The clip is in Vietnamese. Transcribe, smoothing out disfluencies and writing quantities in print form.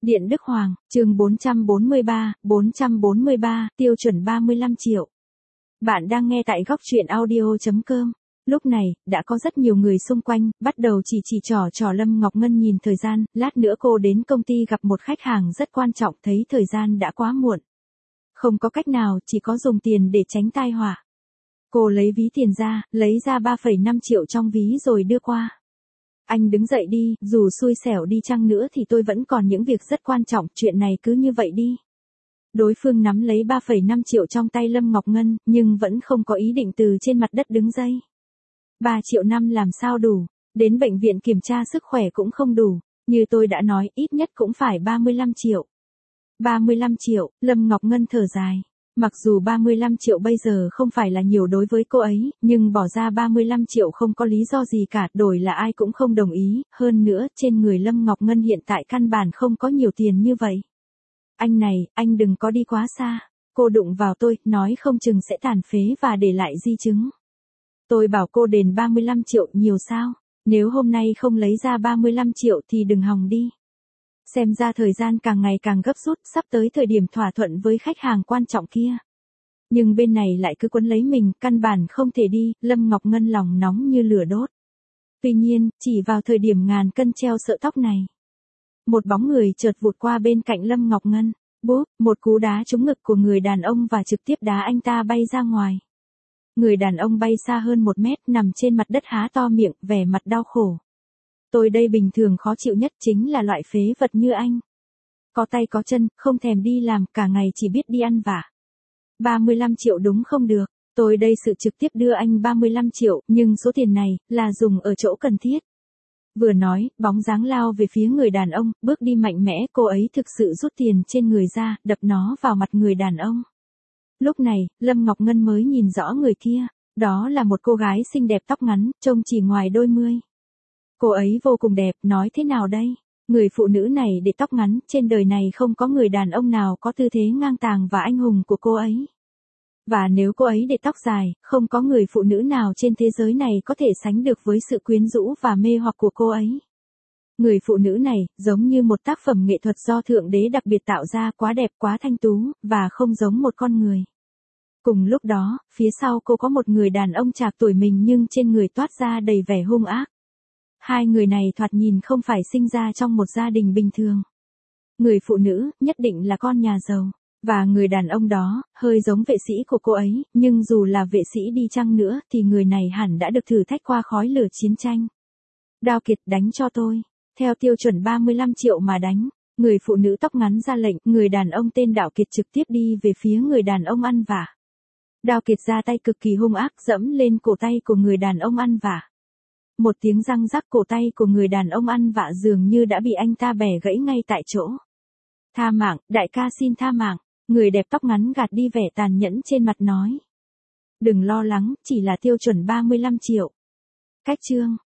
Điện Đức Hoàng, chương 443, tiêu chuẩn 35 triệu. Bạn đang nghe tại góc truyện audio.com. Lúc này, đã có rất nhiều người xung quanh, bắt đầu chỉ trỏ Lâm Ngọc Ngân nhìn thời gian, lát nữa cô đến công ty gặp một khách hàng rất quan trọng, thấy thời gian đã quá muộn. Không có cách nào, chỉ có dùng tiền để tránh tai họa. Cô lấy ví tiền ra, lấy ra 3,5 triệu trong ví rồi đưa qua. Anh đứng dậy đi, dù xui xẻo đi chăng nữa thì tôi vẫn còn những việc rất quan trọng, chuyện này cứ như vậy đi. Đối phương nắm lấy 3,5 triệu trong tay Lâm Ngọc Ngân, nhưng vẫn không có ý định từ trên mặt đất đứng dậy. 3 triệu năm làm sao đủ, đến bệnh viện kiểm tra sức khỏe cũng không đủ, như tôi đã nói ít nhất cũng phải 35 triệu. 35 triệu, Lâm Ngọc Ngân thở dài. Mặc dù 35 triệu bây giờ không phải là nhiều đối với cô ấy, nhưng bỏ ra 35 triệu không có lý do gì cả, đổi là ai cũng không đồng ý, hơn nữa, trên người Lâm Ngọc Ngân hiện tại căn bản không có nhiều tiền như vậy. Anh này, anh đừng có đi quá xa, cô đụng vào tôi, nói không chừng sẽ tàn phế và để lại di chứng. Tôi bảo cô đền 35 triệu nhiều sao, nếu hôm nay không lấy ra 35 triệu thì đừng hòng đi. Xem ra thời gian càng ngày càng gấp rút, sắp tới thời điểm thỏa thuận với khách hàng quan trọng kia. Nhưng bên này lại cứ quấn lấy mình, căn bản không thể đi, Lâm Ngọc Ngân lòng nóng như lửa đốt. Tuy nhiên, chỉ vào thời điểm ngàn cân treo sợi tóc này. Một bóng người chợt vụt qua bên cạnh Lâm Ngọc Ngân, bốp, một cú đá trúng ngực của người đàn ông và trực tiếp đá anh ta bay ra ngoài. Người đàn ông bay xa hơn 1 mét, nằm trên mặt đất há to miệng, vẻ mặt đau khổ. Tôi đây bình thường khó chịu nhất chính là loại phế vật như anh. Có tay có chân, không thèm đi làm, cả ngày chỉ biết đi ăn vạ. 35 triệu đúng không được, tôi đây sự trực tiếp đưa anh 35 triệu, nhưng số tiền này, là dùng ở chỗ cần thiết. Vừa nói, bóng dáng lao về phía người đàn ông, bước đi mạnh mẽ, cô ấy thực sự rút tiền trên người ra, đập nó vào mặt người đàn ông. Lúc này, Lâm Ngọc Ngân mới nhìn rõ người kia, đó là một cô gái xinh đẹp tóc ngắn, trông chỉ ngoài đôi mươi. Cô ấy vô cùng đẹp, nói thế nào đây? Người phụ nữ này để tóc ngắn, trên đời này không có người đàn ông nào có tư thế ngang tàng và anh hùng của cô ấy. Và nếu cô ấy để tóc dài, không có người phụ nữ nào trên thế giới này có thể sánh được với sự quyến rũ và mê hoặc của cô ấy. Người phụ nữ này, giống như một tác phẩm nghệ thuật do Thượng Đế đặc biệt tạo ra, quá đẹp, quá thanh tú, và không giống một con người. Cùng lúc đó, phía sau cô có một người đàn ông trạc tuổi mình nhưng trên người toát ra đầy vẻ hung ác. Hai người này thoạt nhìn không phải sinh ra trong một gia đình bình thường. Người phụ nữ, nhất định là con nhà giàu. Và người đàn ông đó, hơi giống vệ sĩ của cô ấy, nhưng dù là vệ sĩ đi chăng nữa, thì người này hẳn đã được thử thách qua khói lửa chiến tranh. Đao Kiệt, đánh cho tôi. Theo tiêu chuẩn 35 triệu mà đánh. Người phụ nữ tóc ngắn ra lệnh, người đàn ông tên Đạo Kiệt trực tiếp đi về phía người đàn ông ăn vạ. Đao Kiệt ra tay cực kỳ hung ác, dẫm lên cổ tay của người đàn ông ăn vạ. Một tiếng răng rắc, cổ tay của người đàn ông ăn vạ dường như đã bị anh ta bẻ gãy ngay tại chỗ. Tha mạng, đại ca xin tha mạng, người đẹp tóc ngắn gạt đi vẻ tàn nhẫn trên mặt nói. Đừng lo lắng, chỉ là tiêu chuẩn 35 triệu. Cách chương.